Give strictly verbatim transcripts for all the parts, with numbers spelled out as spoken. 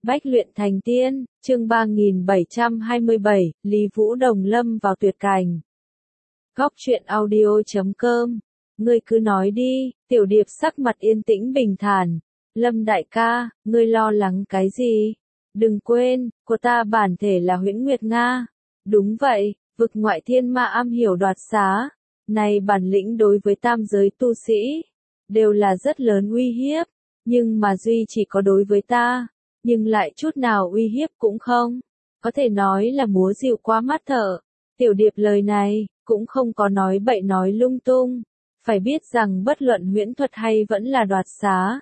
Bách luyện thành tiên, chương ba nghìn bảy trăm hai mươi bảy, Lý Vũ Đồng lâm vào tuyệt cảnh. Góc truyện audio chấm com, ngươi cứ nói đi, Tiểu Điệp sắc mặt yên tĩnh bình thản. Lâm đại ca, ngươi lo lắng cái gì? Đừng quên, của ta bản thể là Huyễn Nguyệt Nga. Đúng vậy, vực ngoại thiên ma am hiểu đoạt xá. Này bản lĩnh đối với tam giới tu sĩ, đều là rất lớn uy hiếp. Nhưng mà duy chỉ có đối với ta, nhưng lại chút nào uy hiếp cũng không. Có thể nói là múa dịu qua mắt thợ. Tiểu Điệp lời này, cũng không có nói bậy nói lung tung. Phải biết rằng bất luận huyễn thuật hay vẫn là đoạt xá.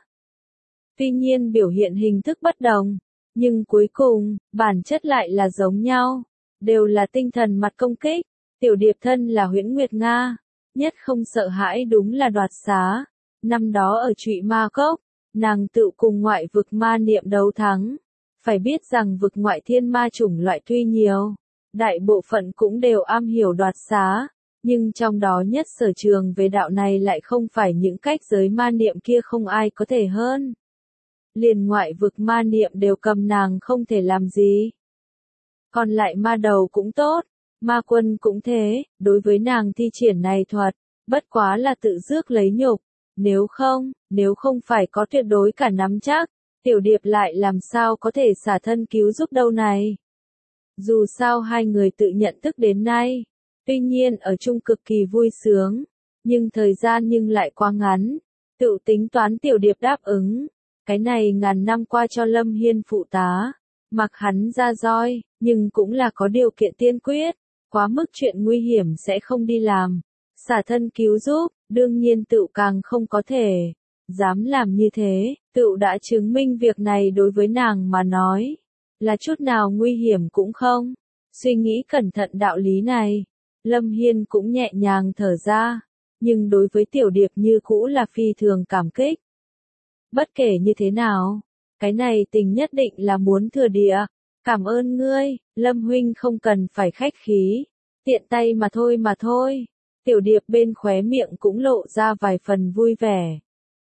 Tuy nhiên biểu hiện hình thức bất đồng, nhưng cuối cùng, bản chất lại là giống nhau. Đều là tinh thần mặt công kích. Tiểu Điệp thân là Huyễn Nguyệt Nga, nhất không sợ hãi đúng là đoạt xá. Năm đó ở Trụy Ma Cốc, nàng tự cùng ngoại vực ma niệm đấu thắng. Phải biết rằng vực ngoại thiên ma chủng loại tuy nhiều, đại bộ phận cũng đều am hiểu đoạt xá, nhưng trong đó nhất sở trường về đạo này lại không phải những cách giới ma niệm kia không ai có thể hơn. Liền ngoại vực ma niệm đều cầm nàng không thể làm gì. Còn lại ma đầu cũng tốt, ma quân cũng thế, đối với nàng thi triển này thuật, bất quá là tự rước lấy nhục. Nếu không, nếu không phải có tuyệt đối cả nắm chắc, Tiểu Điệp lại làm sao có thể xả thân cứu giúp đâu này. Dù sao hai người tự nhận thức đến nay, tuy nhiên ở chung cực kỳ vui sướng, nhưng thời gian nhưng lại quá ngắn, tự tính toán Tiểu Điệp đáp ứng. Cái này ngàn năm qua cho Lâm Hiên phụ tá, mặc hắn ra roi, nhưng cũng là có điều kiện tiên quyết, quá mức chuyện nguy hiểm sẽ không đi làm. Xả thân cứu giúp, đương nhiên tự càng không có thể. Dám làm như thế, tự đã chứng minh việc này đối với nàng mà nói, là chút nào nguy hiểm cũng không. Suy nghĩ cẩn thận đạo lý này, Lâm Hiên cũng nhẹ nhàng thở ra, nhưng đối với Tiểu Điệp như cũ là phi thường cảm kích. Bất kể như thế nào, cái này tình nhất định là muốn thừa địa. Cảm ơn ngươi, Lâm huynh không cần phải khách khí, tiện tay mà thôi mà thôi. Tiểu Điệp bên khóe miệng cũng lộ ra vài phần vui vẻ.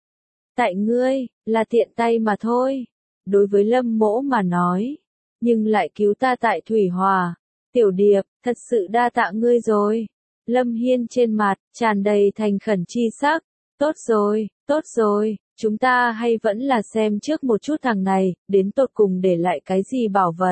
Tại ngươi, là tiện tay mà thôi. Đối với Lâm mỗ mà nói, nhưng lại cứu ta tại Thủy Hòa. Tiểu Điệp, thật sự đa tạ ngươi rồi. Lâm Hiên trên mặt, tràn đầy thành khẩn chi sắc. Tốt rồi, tốt rồi, chúng ta hay vẫn là xem trước một chút thằng này, đến tột cùng để lại cái gì bảo vật.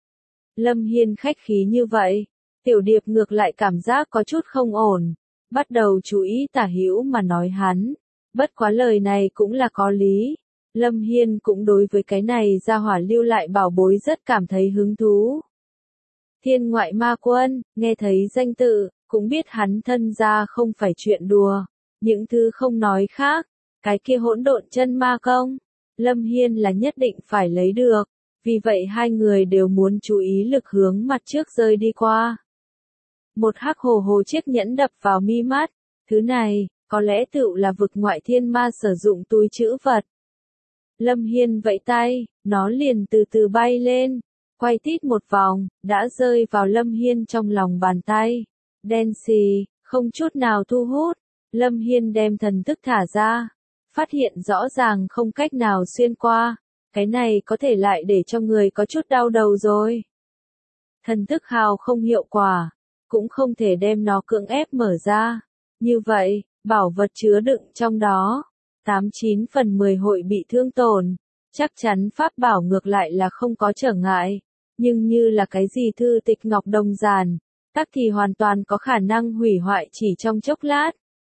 Lâm Hiên khách khí như vậy. Tiểu Điệp ngược lại cảm giác có chút không ổn, bắt đầu chú ý tả hữu mà nói hắn, bất quá lời này cũng là có lý. Lâm Hiên cũng đối với cái này ra hỏa lưu lại bảo bối rất cảm thấy hứng thú. Thiên ngoại ma quân, nghe thấy danh tự, cũng biết hắn thân ra không phải chuyện đùa, những thứ không nói khác, cái kia hỗn độn chân ma công, Lâm Hiên là nhất định phải lấy được, vì vậy hai người đều muốn chú ý lực hướng mặt trước rơi đi qua. Một hắc hồ hồ chiếc nhẫn đập vào mi mắt, thứ này, có lẽ tựu là vực ngoại thiên ma sử dụng túi trữ vật. Lâm Hiên vẫy tay, nó liền từ từ bay lên, quay tít một vòng, đã rơi vào Lâm Hiên trong lòng bàn tay. Đen xì, không chút nào thu hút, Lâm Hiên đem thần thức thả ra, phát hiện rõ ràng không cách nào xuyên qua, cái này có thể lại để cho người có chút đau đầu rồi. Thần thức hào không hiệu quả, cũng không thể đem nó cưỡng ép mở ra. Như vậy, bảo vật chứa đựng trong đó, tám chín phần mười hội bị thương tổn. Chắc chắn pháp bảo ngược lại là không có trở ngại, nhưng như là cái gì thư tịch ngọc đồng giản, tắc thì hoàn toàn có khả năng hủy hoại chỉ trong chốc lát.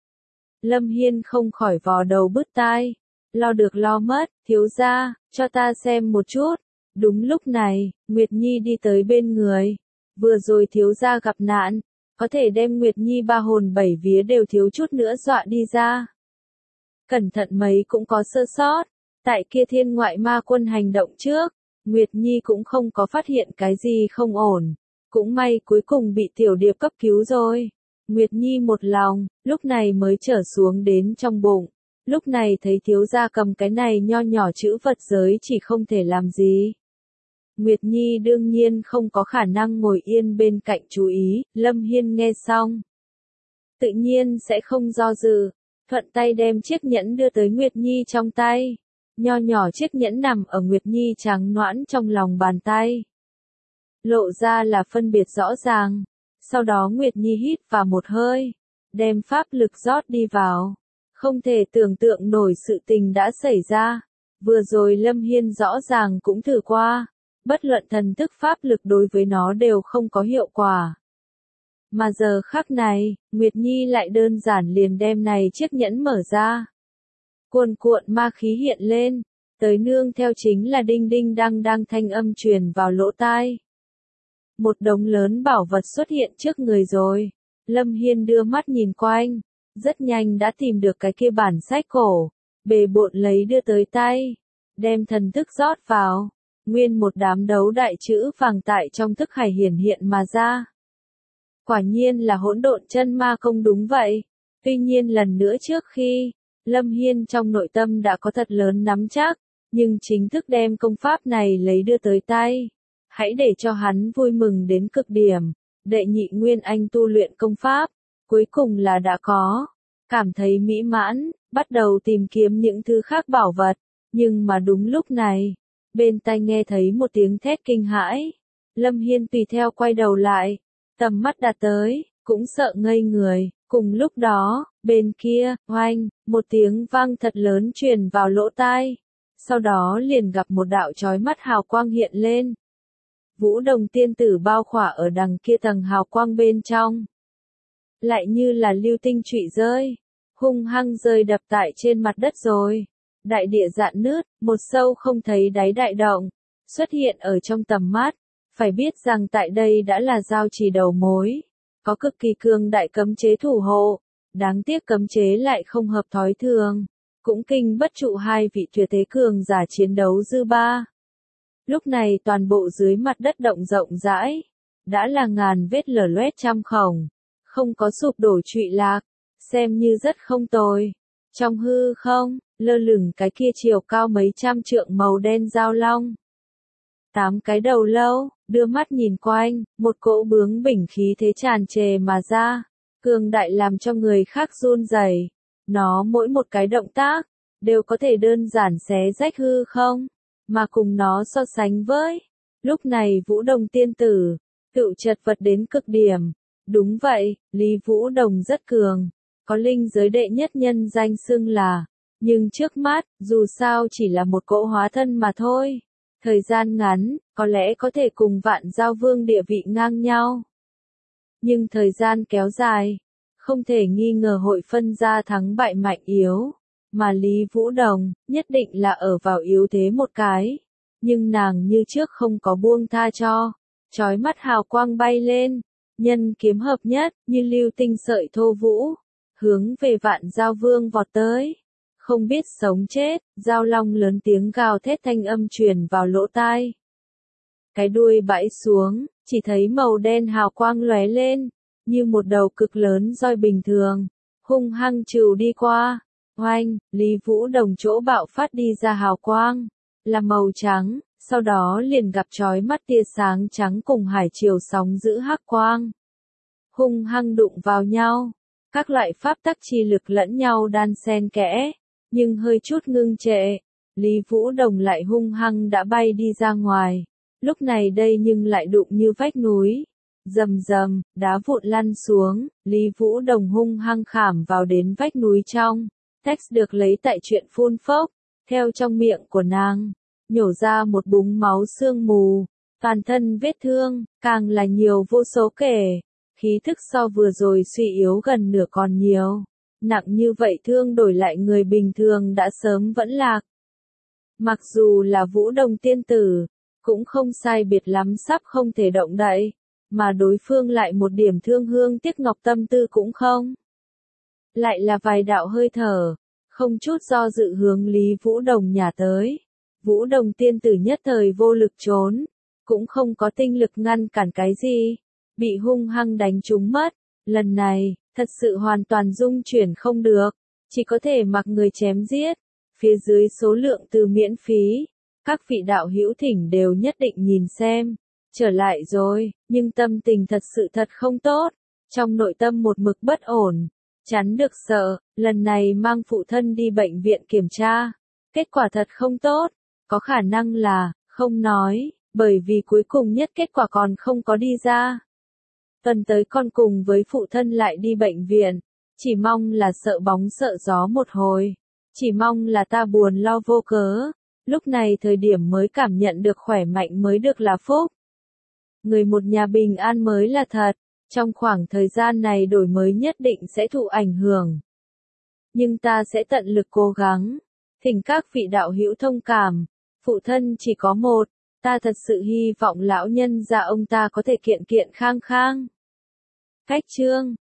Lâm Hiên không khỏi vò đầu bứt tai, lo được lo mất, thiếu gia, cho ta xem một chút. Đúng lúc này, Nguyệt Nhi đi tới bên người. Vừa rồi thiếu gia gặp nạn, có thể đem Nguyệt Nhi ba hồn bảy vía đều thiếu chút nữa dọa đi ra. Cẩn thận mấy cũng có sơ sót, tại kia thiên ngoại ma quân hành động trước, Nguyệt Nhi cũng không có phát hiện cái gì không ổn, cũng may cuối cùng bị Tiểu Điệp cấp cứu rồi. Nguyệt Nhi một lòng, lúc này mới trở xuống đến trong bụng, lúc này thấy thiếu gia cầm cái này nho nhỏ chữ vật giới chỉ không thể làm gì. Nguyệt Nhi đương nhiên không có khả năng ngồi yên bên cạnh chú ý, Lâm Hiên nghe xong. Tự nhiên sẽ không do dự, thuận tay đem chiếc nhẫn đưa tới Nguyệt Nhi trong tay. nho nhỏ chiếc nhẫn nằm ở Nguyệt Nhi trắng nõn trong lòng bàn tay. Lộ ra là phân biệt rõ ràng. Sau đó Nguyệt Nhi hít vào một hơi, đem pháp lực rót đi vào. Không thể tưởng tượng nổi sự tình đã xảy ra. Vừa rồi Lâm Hiên rõ ràng cũng thử qua. Bất luận thần thức pháp lực đối với nó đều không có hiệu quả. Mà giờ khắc này, Nguyệt Nhi lại đơn giản liền đem này chiếc nhẫn mở ra. Cuồn cuộn ma khí hiện lên, tới nương theo chính là đinh đinh đang đang thanh âm truyền vào lỗ tai. Một đống lớn bảo vật xuất hiện trước người rồi. Lâm Hiên đưa mắt nhìn quanh, rất nhanh đã tìm được cái kia bản sách cổ, bề bộn lấy đưa tới tay, đem thần thức rót vào, nguyên một đám đấu đại chữ vàng tại trong thức hải hiển hiện mà ra. Quả nhiên là hỗn độn chân ma công đúng vậy. Tuy nhiên lần nữa trước khi, Lâm Hiên trong nội tâm đã có thật lớn nắm chắc, nhưng chính thức đem công pháp này lấy đưa tới tay. Hãy để cho hắn vui mừng đến cực điểm. Đệ nhị nguyên anh tu luyện công pháp, cuối cùng là đã có. Cảm thấy mỹ mãn, bắt đầu tìm kiếm những thứ khác bảo vật. Nhưng mà đúng lúc này, bên tai nghe thấy một tiếng thét kinh hãi. Lâm Hiên tùy theo quay đầu lại, tầm mắt đặt tới, cũng sợ ngây người. Cùng lúc đó, bên kia, oanh, một tiếng vang thật lớn truyền vào lỗ tai. Sau đó liền gặp một đạo chói mắt hào quang hiện lên. Vũ Đồng tiên tử bao khỏa ở đằng kia tầng hào quang bên trong. Lại như là lưu tinh trụy rơi, hung hăng rơi đập tại trên mặt đất rồi. Đại địa rạn nứt, một sâu không thấy đáy đại động, xuất hiện ở trong tầm mắt. Phải biết rằng tại đây đã là giao trì đầu mối, có cực kỳ cường đại cấm chế thủ hộ. Đáng tiếc cấm chế lại không hợp thói thường, cũng kinh bất trụ hai vị tuyệt thế cường giả chiến đấu dư ba. Lúc này toàn bộ dưới mặt đất động rộng rãi, đã là ngàn vết lở loét trăm khổng, không có sụp đổ trụy lạc, xem như rất không tồi. Trong hư không, lơ lửng cái kia chiều cao mấy trăm trượng màu đen giao long. Tám cái đầu lâu, đưa mắt nhìn quanh, một cỗ bướng bỉnh khí thế tràn trề mà ra, cường đại làm cho người khác run rẩy. Nó mỗi một cái động tác, đều có thể đơn giản xé rách hư không. Mà cùng nó so sánh với, lúc này Vũ Đồng tiên tử, tự chật vật đến cực điểm. Đúng vậy, Lý Vũ Đồng rất cường, có linh giới đệ nhất nhân danh xưng là, nhưng trước mắt, dù sao chỉ là một cỗ hóa thân mà thôi. Thời gian ngắn, có lẽ có thể cùng Vạn Giao Vương địa vị ngang nhau. Nhưng thời gian kéo dài, không thể nghi ngờ hội phân ra thắng bại mạnh yếu. Mà Lý Vũ Đồng, nhất định là ở vào yếu thế một cái. Nhưng nàng như trước không có buông tha cho. Chói mắt hào quang bay lên. Nhân kiếm hợp nhất, như lưu tinh sợi thô vũ. Hướng về Vạn Giao Vương vọt tới. Không biết sống chết, Giao Long lớn tiếng gào thét thanh âm truyền vào lỗ tai. Cái đuôi bãi xuống, chỉ thấy màu đen hào quang lóe lên. Như một đầu cực lớn roi bình thường. Hung hăng trừ đi qua. Oanh, Lý Vũ Đồng chỗ bạo phát đi ra hào quang, là màu trắng, sau đó liền gặp chói mắt tia sáng trắng cùng hải triều sóng giữ hắc quang. Hung hăng đụng vào nhau, các loại pháp tắc chi lực lẫn nhau đan xen kẽ, nhưng hơi chút ngưng trệ, Lý Vũ Đồng lại hung hăng đã bay đi ra ngoài, lúc này đây nhưng lại đụng như vách núi. Rầm rầm, đá vụn lăn xuống, Lý Vũ Đồng hung hăng khảm vào đến vách núi trong. Text được lấy tại truyện phun phốc, theo trong miệng của nàng, nhổ ra một búng máu sương mù, toàn thân vết thương, càng là nhiều vô số kể, khí thức so vừa rồi suy yếu gần nửa còn nhiều, nặng như vậy thương đổi lại người bình thường đã sớm vẫn lạc. Mặc dù là Vũ Đồng tiên tử, cũng không sai biệt lắm sắp không thể động đậy, mà đối phương lại một điểm thương hương tiếc ngọc tâm tư cũng không. Lại là vài đạo hơi thở, không chút do dự hướng Lý Vũ Đồng nhả tới. Vũ Đồng tiên tử nhất thời vô lực trốn, cũng không có tinh lực ngăn cản cái gì, bị hung hăng đánh trúng mất. Lần này, thật sự hoàn toàn dung chuyển không được, chỉ có thể mặc người chém giết. Phía dưới số lượng từ miễn phí, các vị đạo hữu thỉnh đều nhất định nhìn xem. Trở lại rồi, nhưng tâm tình thật sự thật không tốt, trong nội tâm một mực bất ổn. Chắn được sợ, lần này mang phụ thân đi bệnh viện kiểm tra. Kết quả thật không tốt, có khả năng là, không nói, bởi vì cuối cùng nhất kết quả còn không có đi ra. Tuần tới con cùng với phụ thân lại đi bệnh viện, chỉ mong là sợ bóng sợ gió một hồi, chỉ mong là ta buồn lo vô cớ, lúc này thời điểm mới cảm nhận được khỏe mạnh mới được là phúc. Người một nhà bình an mới là thật, trong khoảng thời gian này đổi mới nhất định sẽ thụ ảnh hưởng. Nhưng ta sẽ tận lực cố gắng, thỉnh các vị đạo hữu thông cảm, phụ thân chỉ có một, ta thật sự hy vọng lão nhân gia ông ta có thể kiện kiện khang khang. Cách chương